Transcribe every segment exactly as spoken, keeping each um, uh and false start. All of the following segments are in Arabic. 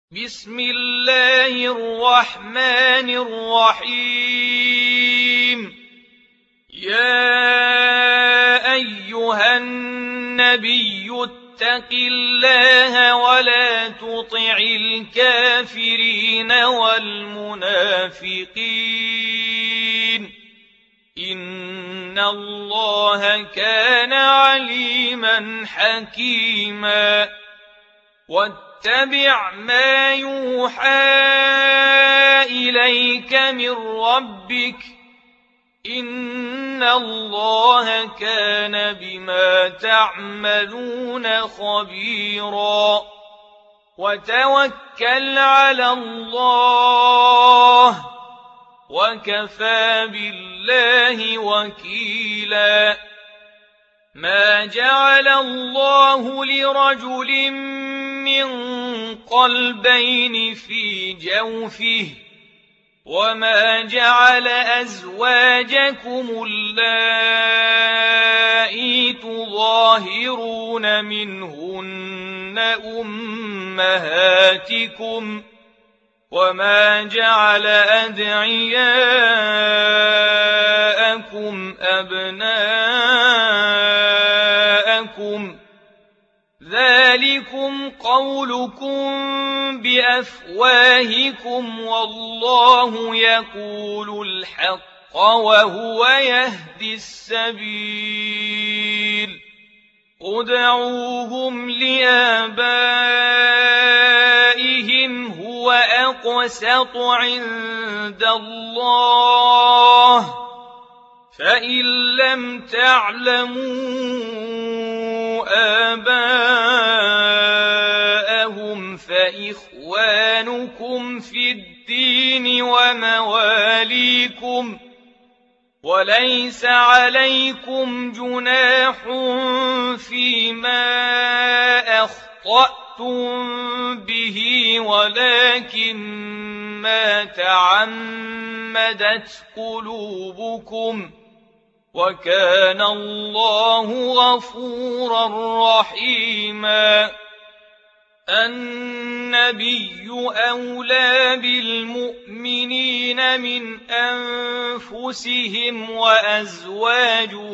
بسم الله الرحمن الرحيم. يا أيها النبي اتق الله ولا تطع الكافرين والمنافقين إن الله كان عليما حكيما. واتبع ما يوحى إليك من ربك إن الله كان بما تعملون خبيرا. وتوكل على الله وكفى بالله وكيلا. ما جعل الله لرجل من قلبين في جوفه وما جعل أزواجكم اللائي تظاهرون منهن أمهاتكم وما جعل أدعياءكم أبناءكم ذلكم قولكم بأفواهكم والله يقول الحق وهو يهدي السبيل. ادعوهم لآبائهم هو أقسط عند الله فإن لم تعلموا آباءهم فإخوانكم في الدين ومواليكم وليس عليكم جناح فيما أخطأتم به ولكن ما تعمدت قلوبكم وكان الله غفورا رحيما. النبي أولى بالمؤمنين من أنفسهم وأزواجه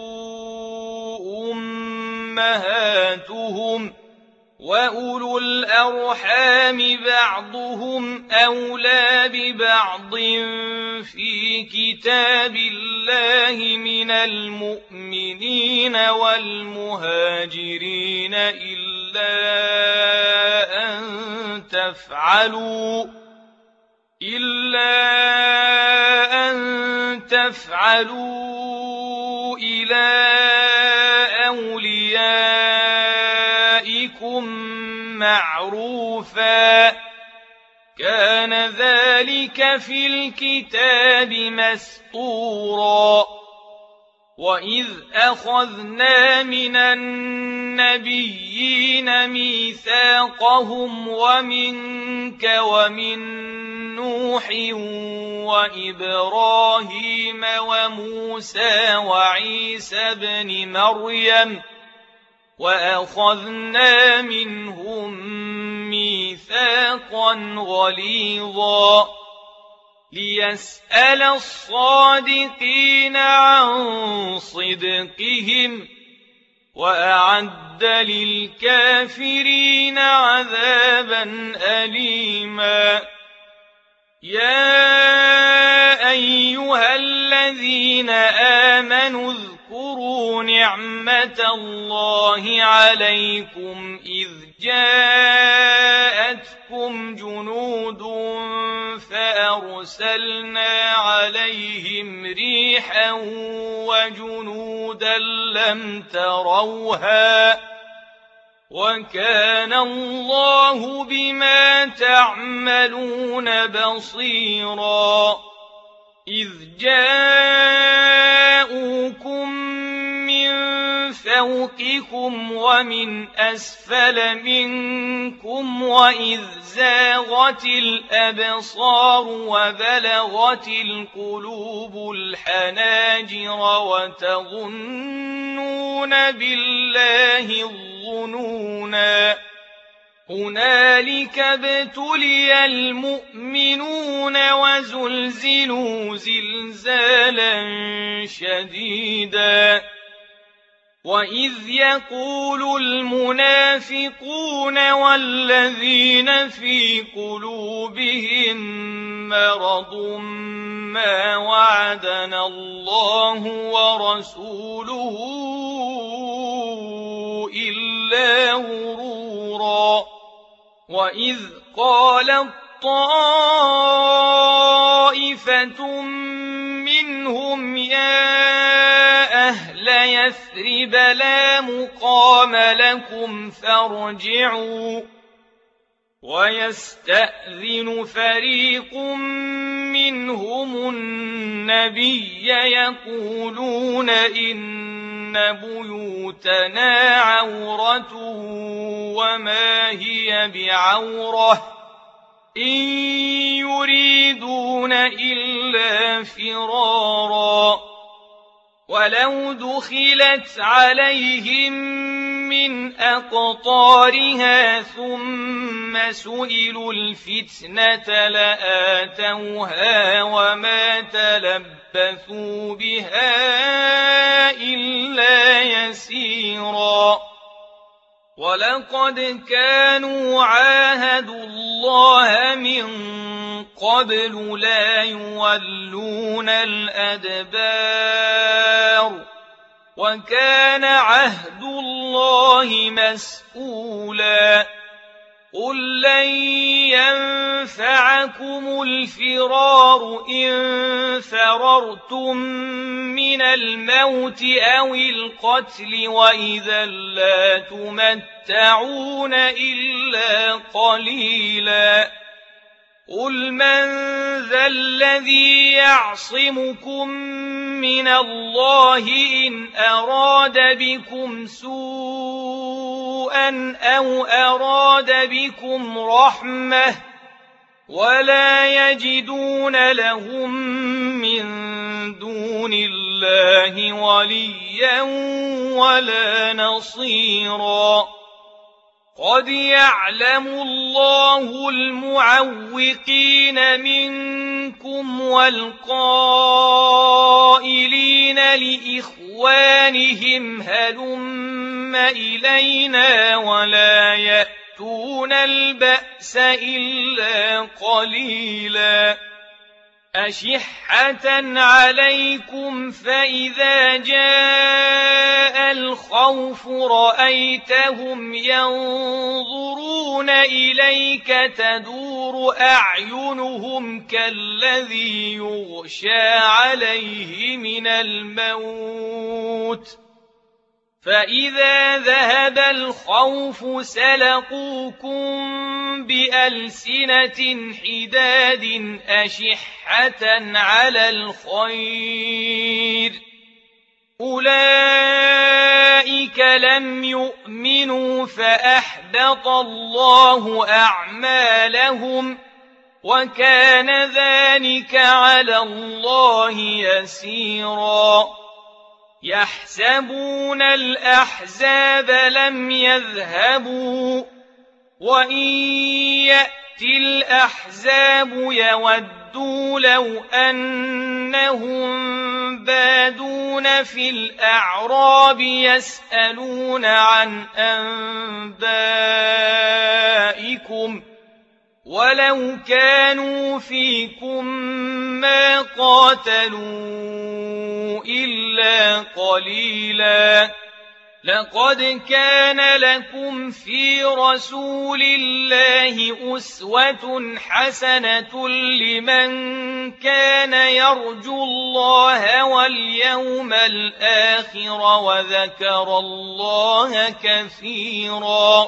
أمهاتهم وأولو الأرحام بعضهم أولى ببعض في كتاب الله من المؤمنين والمهاجرين إلا أن تفعلوا إلا أن تفعلوا إلى أوليائكم معروفا كان ذلك في الكتاب مسطورا. وإذ أخذنا من النبيين ميثاقهم ومنك ومن نوح وإبراهيم وموسى وعيسى بن مريم وأخذنا منهم ميثاقا غليظا ليسأل الصادقين عن صدقهم وأعد للكافرين عذابا أليما. يا أيها الذين آمنوا اذكروا نعمة الله عليكم إذ جاءتكم جنود فأرسلنا عليهم ريحا وجنودا لم تروها وكان الله بما تعملون بصيرا. إذ جاءوكم من فوقكم ومن أسفل منكم وإذ زاغت الأبصار وبلغت القلوب الحناجر وتظنون بالله الظنونا هنالك ابتلي المؤمنون وزلزلوا زلزالا شديدا وإذ يقول المنافقون والذين في قلوبهم مرض ما وعدنا الله ورسوله إلا غرورا وإذ قالت طائفة منهم يا أهل يثرب لا مقام لكم فارجعوا ويستأذن فريق منهم النبي يقولون إن بيوتنا عورة وما هي بعورة إن يريدون إلا فرارا ولو دخلت عليهم من أقطارها ثم سئلوا الفتنة لآتوها وما تلبثوا بها إلا يسيرا ولقد كانوا عاهدوا الله من قبل لا يولون الأدبار وكان عهد الله مسؤولا قل لن ينفعكم الفرار إن فررتم من الموت أو القتل وإذا لا تمتعون إلا قليلا قل من ذا الذي يعصمكم من الله إن أراد بكم سوءا أو أراد بكم رحمة ولا يجدون لهم من دون الله وليا ولا نصيرا قد يعلم الله المعوقين منكم والقائلين لإخوانهم هلم إلينا ولا يأتون البأس إلا قليلا أشحة عليكم فإذا جاء الخوف رأيتهم ينظرون إليك تدور أعينهم كالذي يغشى عليه من الموت فإذا ذهب الخوف سلقوكم بألسنة حداد أشحة على الخير أولئك لم يؤمنوا فأحبط الله أعمالهم وكان ذلك على الله يسيرا يحسبون الأحزاب لم يذهبوا وإن يأتي الأحزاب يودوا لو أنهم بادون في الأعراب يسألون عن أنبائكم ولو كانوا فيكم ما قاتلوا إلا قليلا لقد كان لكم في رسول الله أسوة حسنة لمن كان يرجو الله واليوم الآخر وذكر الله كثيرا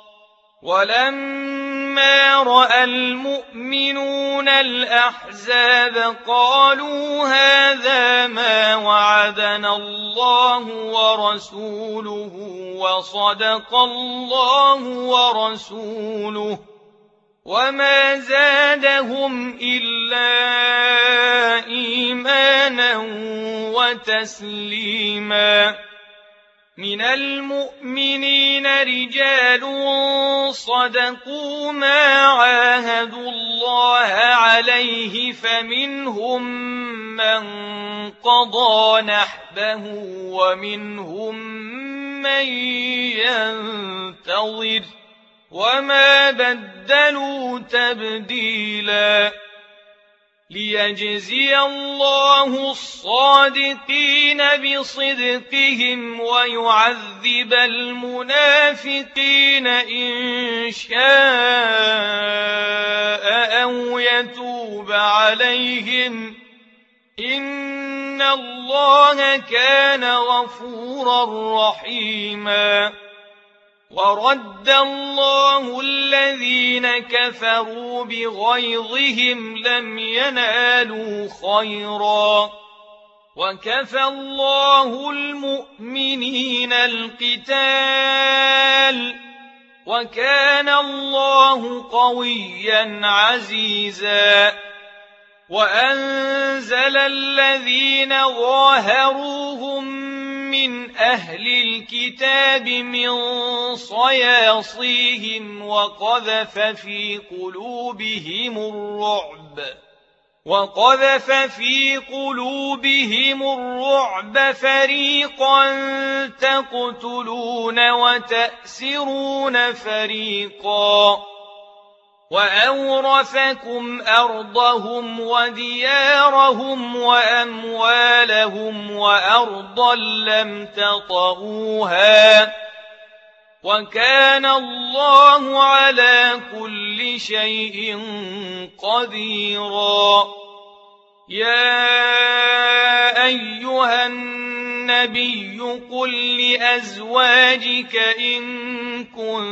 ولما رأى المؤمنون الأحزاب قالوا هذا ما وعدنا الله ورسوله وصدق الله ورسوله وما زادهم إلا إيمانا وتسليما من المؤمنين رجال صدقوا ما عاهدوا الله عليه فمنهم من قضى نحبه ومنهم من ينتظر وما بدلوا تبديلا ليجزي الله الصادقين بصدقهم ويعذب المنافقين إن شاء أو يتوب عليهم إن الله كان غفورا رحيما ورد الله الذين كفروا بغيظهم لم ينالوا خيرا وكفى الله المؤمنين القتال وكان الله قويا عزيزا وأنزل الذين ظاهروهم من أهل الكتاب من صياصيهم وقذف في قلوبهم الرعب وقذف في قلوبهم الرعب فريقا تقتلون وتأسرون فريقا وأورثكم أرضهم وديارهم وأموالهم وأرضا لم تطئوها وكان الله على كل شيء قديرا يا أيها النبي قل لأزواجك إن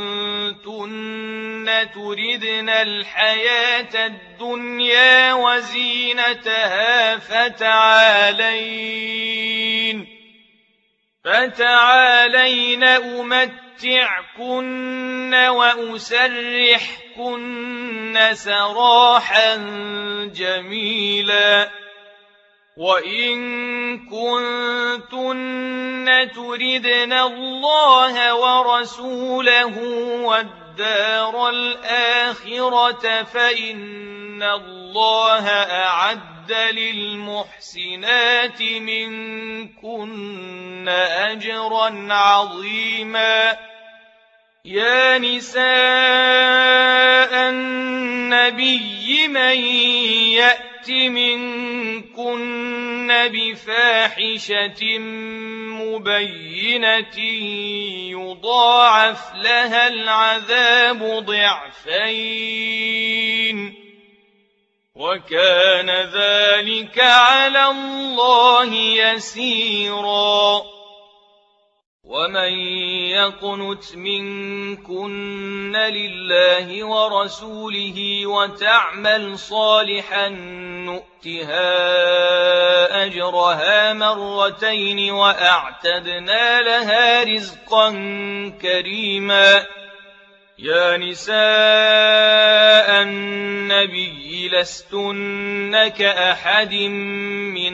كنتن تردن الحياة الدنيا وزينتها فتعالين فتعالين أمتعكن وأسرحكن سراحا جميلا وإن كنتن تردن الله ورسوله والدار الآخرة فإن الله أعد للمحسنات منكن أجرا عظيما يا نساء النبي من يأت منكن بفاحشة مبينة يضاعف لها العذاب ضعفين وكان ذلك على الله يسيرا ومن يقنت منكن لله ورسوله وتعمل صالحا نؤتها أجرها مرتين وأعتدنا لها رزقا كريما يا نساء النبي لستن كأحد من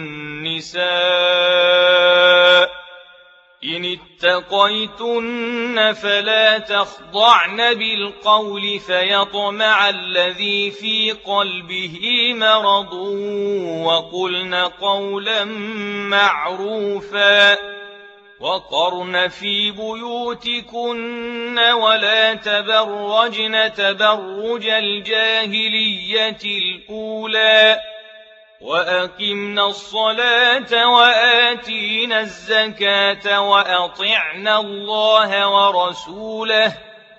النساء إن اتقيتن فلا تخضعن بالقول فيطمع الذي في قلبه مرض وقلن قولا معروفا وقرن في بيوتكن ولا تبرجن تبرج الجاهلية الأولى وأقمنا الصلاة وآتينا الزكاة وأطعنا الله ورسوله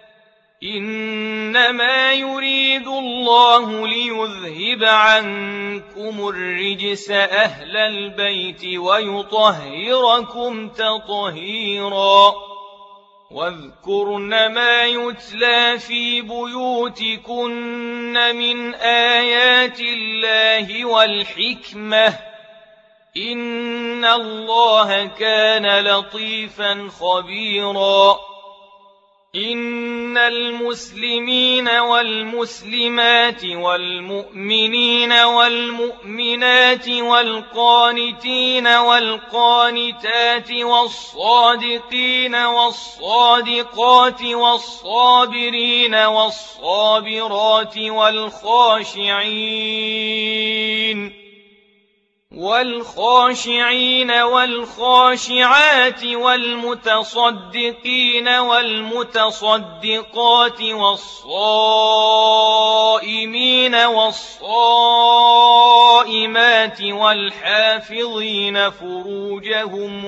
إنما يريد الله ليذهب عنكم الرجس أهل البيت ويطهركم تطهيرا واذكرن ما يتلى في بيوتكن من آيات الله والحكمة إن الله كان لطيفا خبيرا إن المسلمين والمسلمات والمؤمنين والمؤمنات والقانتين والقانتات والصادقين والصادقات والصابرين والصابرات والخاشعين والخاشعين والخاشعات والمتصدقين والمتصدقات والصائمين والصائمات والحافظين فروجهم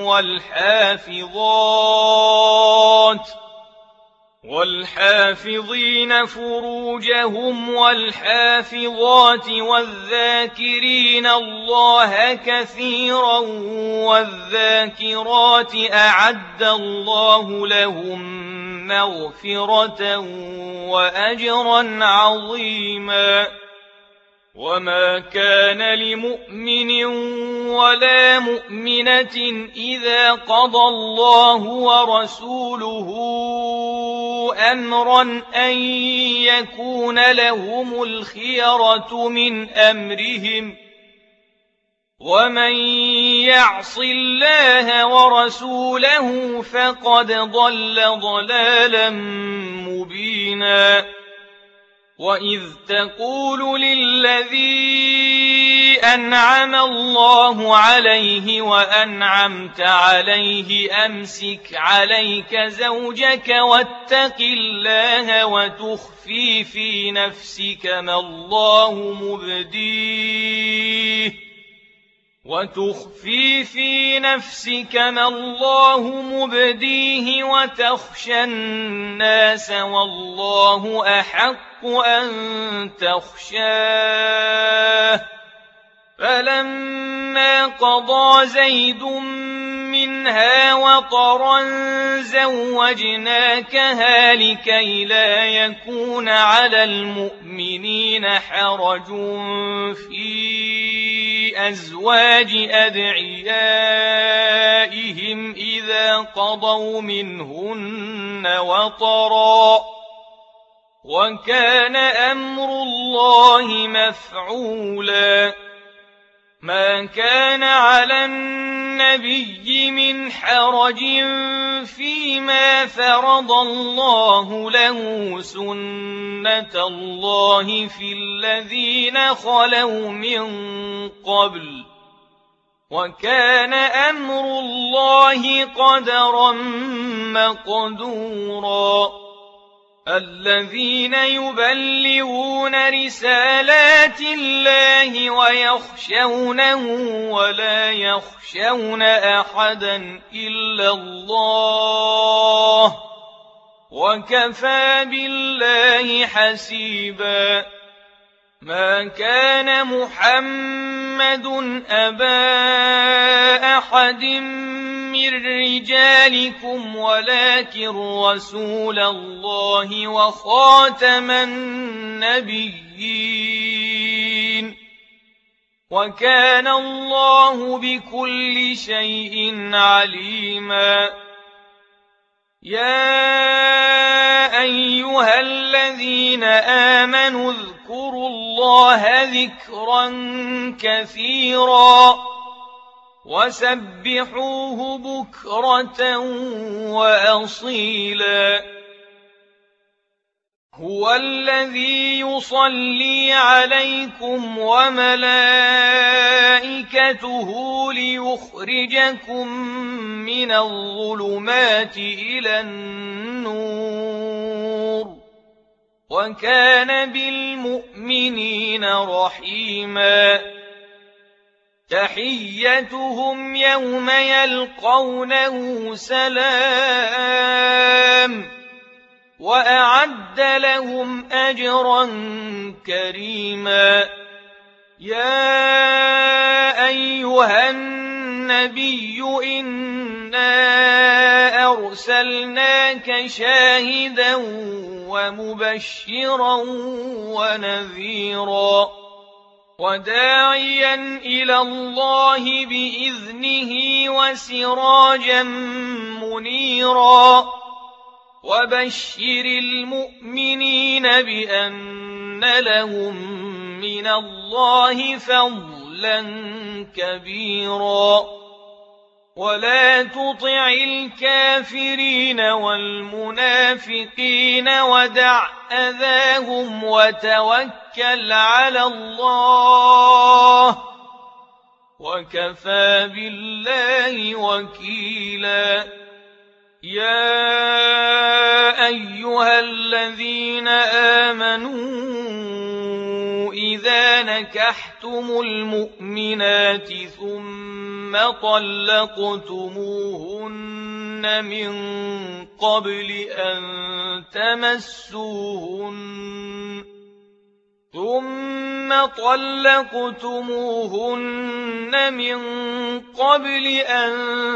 والحافظات والحافظين فروجهم والحافظات والذاكرين الله كثيرا والذاكرات أعد الله لهم مغفرة وأجرا عظيما. وما كان لمؤمن ولا مؤمنة إذا قضى الله ورسوله أمرا أن يكون لهم الخيرة من أمرهم ومن يعص الله ورسوله فقد ضل ضلالا مبينا. وإذ تقول للذي أنعم الله عليه وأنعمت عليه أمسك عليك زوجك واتق الله وتخفي في نفسك ما الله مبديه وتخفي في نفسك ما الله مبديه وتخشى الناس والله أحق أن تخشاه. فلما قضى زيد منها وطرا زوجناكها لكي لا يكون على المؤمنين حرج في أزواج أدعيائهم إذا قضوا منهن وطرا وكان أمر الله مفعولا. ما كان على النبي من حرج فيما فرض الله له سنة الله في الذين خلوا من قبل وكان أمر الله قدرا مقدورا. الذين يبلغون رسالات الله ويخشونه ولا يخشون أحدا إلا الله وكفى بالله حسيبا. ما كان محمد أبا أحد من رجالكم ولكن رسول الله وخاتم النبيين وكان الله بكل شيء عليما. يا أيها الذين آمنوا اذكروا الله ذكرا كثيرا وسبحوه بكرة وأصيلا. هو الذي يصلي عليكم وملائكته ليخرجكم من الظلمات إلى النور وكان بالمؤمنين رحيما. تحيتهم يوم يلقونه سلام وأعد لهم أجرا كريما. يا أيها النبي إنا أرسلناك شاهدا ومبشرا ونذيرا وداعيا إلى الله بإذنه وسراجا منيرا وبشر المؤمنين بأن لهم من الله فضلا كبيرا ولا تطع الكافرين والمنافقين ودع أذاهم وتوكل على الله وكفى بالله وكيلا يا أيها الذين آمنوا إذا نكحتم المؤمنات ثم طلقتموهن من قبل أن تمسوهن ثم طلقتموهن من قبل أن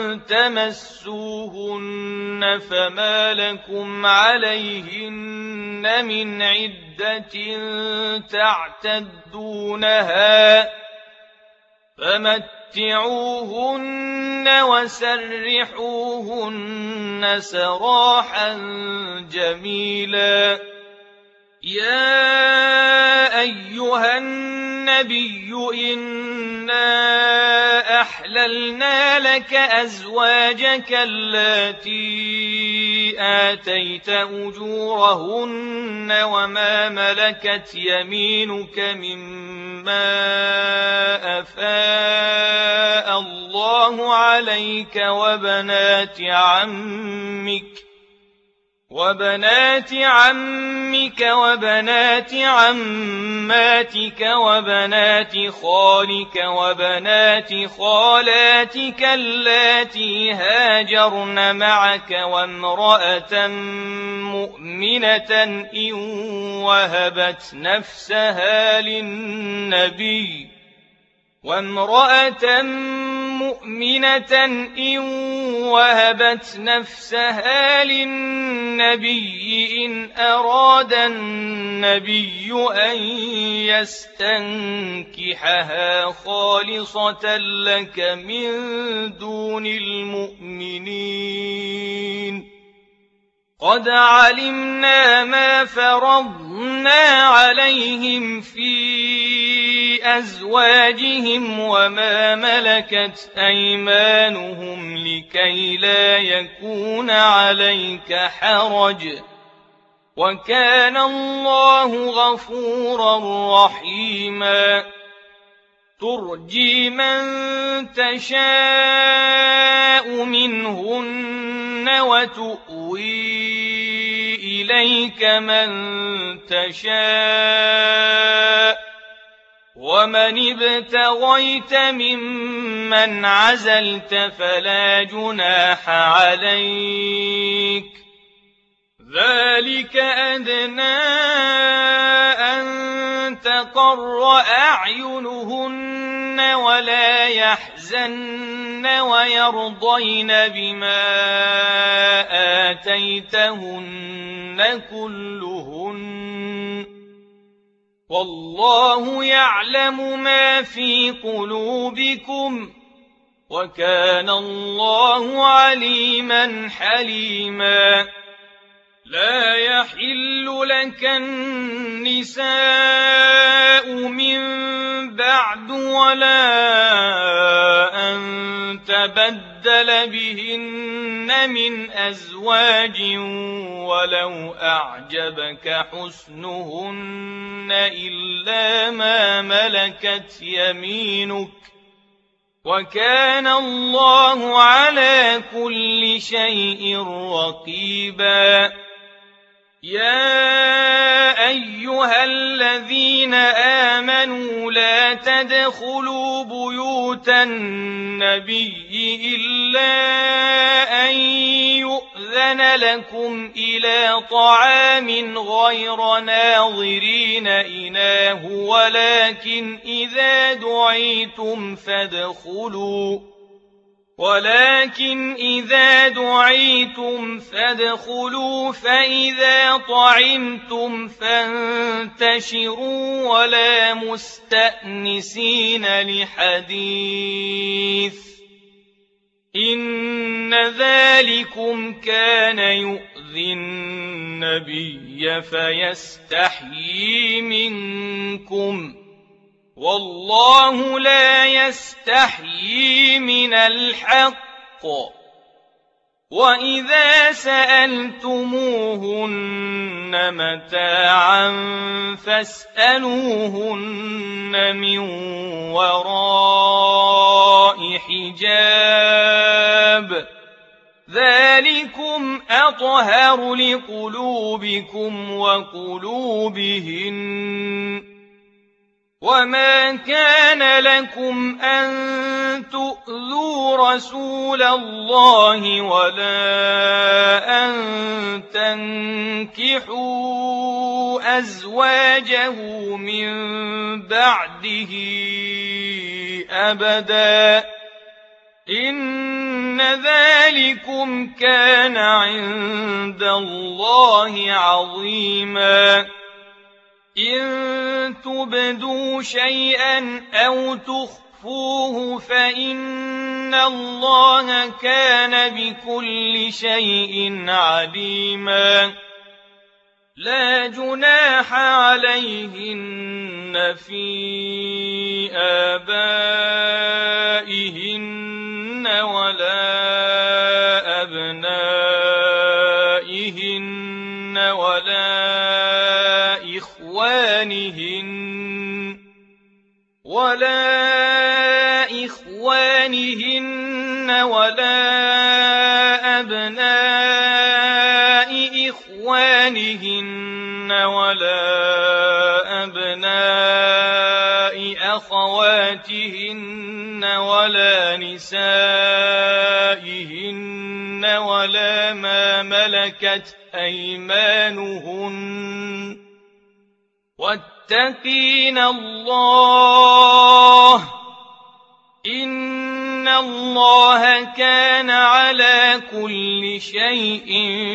تمسوهن فما لكم عليهن من عدة تعتدونها فمتعوهن وسرحوهن سراحا جميلا يا أيها النبي إنا أحللنا لك أزواجك اللاتي آتيت أجورهن وما ملكت يمينك مما أفاء الله عليك وبنات عمك وبنات عمك وبنات عماتك وبنات خالك وبنات خالاتك اللاتي هاجرن معك وامرأة مؤمنة إن وهبت نفسها للنبي وامرأة مؤمنة إن وهبت نفسها للنبي إن أراد النبي أن يستنكحها خالصة لك من دون المؤمنين قد علمنا ما فرضنا عليهم في أزواجهم وما ملكت أيمانهم لكي لا يكون عليك حرج وكان الله غفورا رحيما ترجي من تشاء منهن وتؤوي إليك من تشاء ومن ابتغيت ممن عزلت فلا جناح عليك ذلك أدنى أن تقر أعينهن ولا يحزن ويرضين بما آتيتهن كلهن والله يعلم ما في قلوبكم وكان الله عليما حليما لا يحل لك النساء من بعد ولا أن تبدل بهن من أزواج ولو أعجبك حسنهن إلا ما ملكت يمينك وكان الله على كل شيء رقيبا يا أيها الذين آمنوا لا تدخلوا بيوت النبي إلا أن يؤذن لكم إلى طعام غير ناظرين إناه ولكن إذا دعيتم فادخلوا ولكن إذا دعيتم فادخلوا فإذا طعمتم فانتشروا ولا مستأنسين لحديث إن ذلكم كان يؤذي يؤذي النبي فيستحيي منكم والله لا يستحيي من الحق وإذا سألتموهن متاعا فاسألوهن من وراء حجاب ذلكم أطهر لقلوبكم وقلوبهن وما كان لكم أن تؤذوا رسول الله ولا أن تنكحوا أزواجه من بعده أبدا إن ذلكم كان عند الله عظيما إن تبدوا شيئا أو تخفوه فإن الله كان بكل شيء عليما لا جناح عليهن في آبائهن ولا أبنائهن ولا إخوانهن ولا إخوانهن ولا أبناء إخوانهن ولا أبناء أخواتهن ولا نسائهن ولا ما ملكت أيمانهن واتقين الله إن الله كان على كل شيء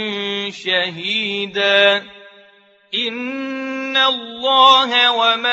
شهيدا إن الله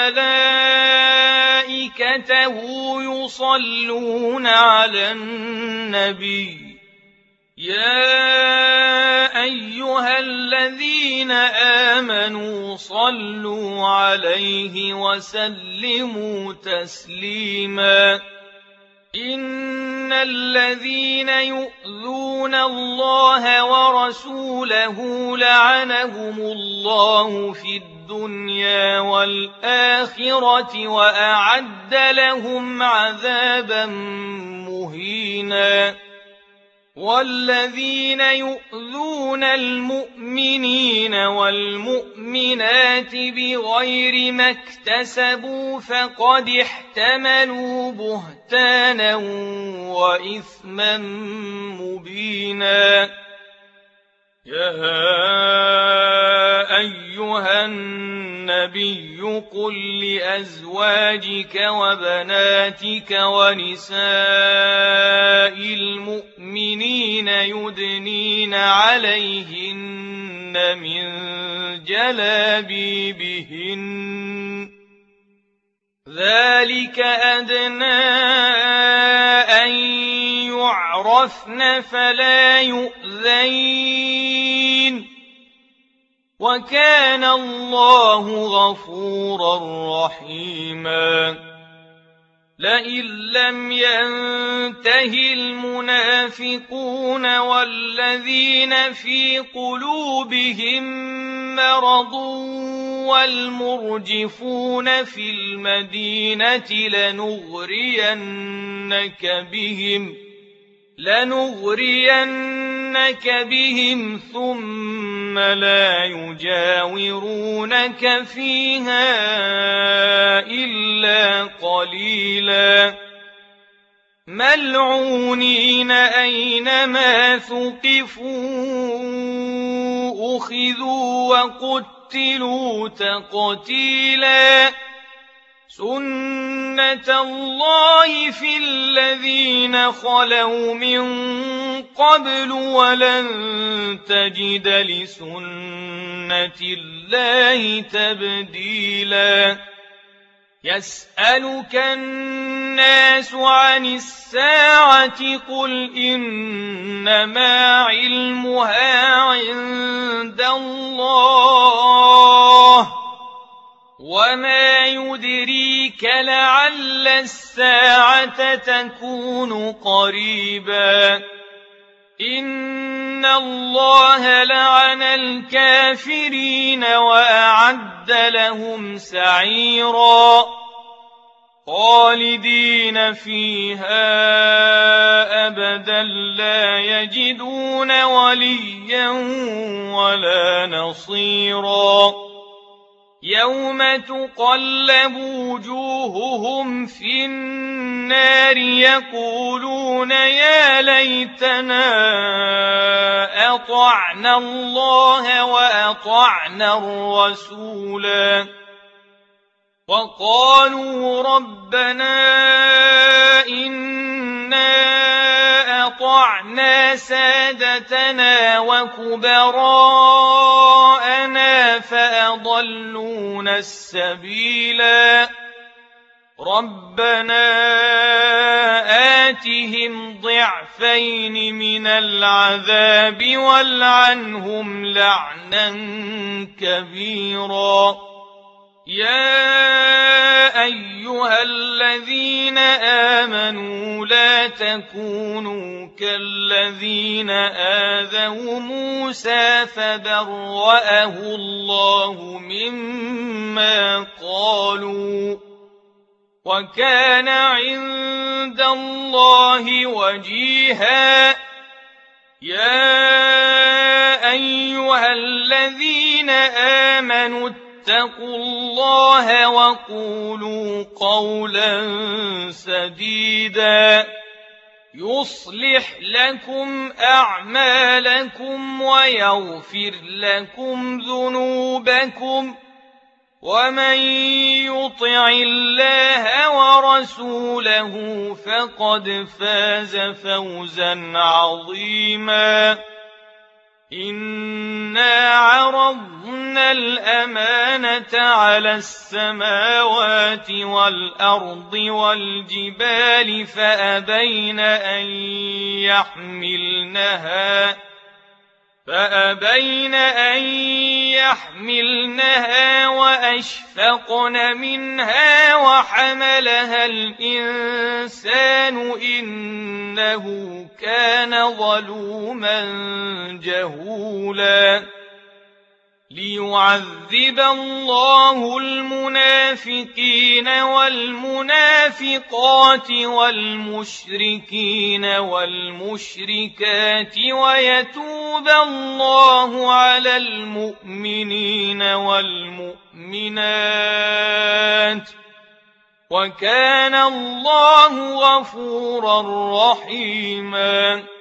وملائكته يصلون على النبي يا أيها الذين آمنوا صلوا عليه وسلموا تسليما إن الذين يؤذون الله ورسوله لعنهم الله في الدنيا والآخرة وأعد لهم عذابا مهينا والذين يؤذون المؤمنين والمؤمنات بغير ما اكتسبوا فقد احتملوا بهتانا وإثما مبينا يا أيها النبي قل لأزواجك وبناتك ونساء المؤمنين يدنين عليهن من جلابيبهن ذلك أدنى أن يعرفن فلا يؤذين وكان الله غفورا رحيما لئن لم ينته المنافقون والذين في قلوبهم مرض والمرجفون في المدينة لنغرينك بهم لنغرينك بهم ثم لا يجاورونك فيها إلا قليلا ملعونين أينما ثقفوا أخذوا وقتلوا تقتيلا سنة الله في الذين خلوا من قبل ولن تجد لسنة الله تبديلا يسألك الناس عن الساعة قل إنما علمها عند الله وما يدريك لعل الساعة تكون قريبا إن الله لعن الكافرين وأعد لهم سعيرا خالدين فيها أبدا لا يجدون وليا ولا نصيرا يوم تقلب وجوههم في النار يقولون يا ليتنا أطعنا الله وأطعنا الرسولا وقالوا ربنا إنا أطعنا سادتنا وكبراءنا فأضلونا السبيلا ربنا آتهم ضعفين من العذاب والعنهم لعنا كبيرا يا أيها الذين آمنوا لا تكونوا كالذين آذوا موسى فبرأه الله مما قالوا وكان عند الله وجيها يا أيها الذين آمنوا اتقوا الله وقولوا قولا سديدا يصلح لكم أعمالكم ويغفر لكم ذنوبكم ومن يطع الله ورسوله فقد فاز فوزا عظيما إنا عرضنا الأمانة على السماوات والأرض والجبال فأبين أن يحملنها فأبين أن يحملنها وأشفقن منها وحملها الإنسان إنه كان ظلوما جهولا ليعذب الله المنافقين والمنافقات والمشركين والمشركات ويتوب الله على المؤمنين والمؤمنات وكان الله غفورا رحيما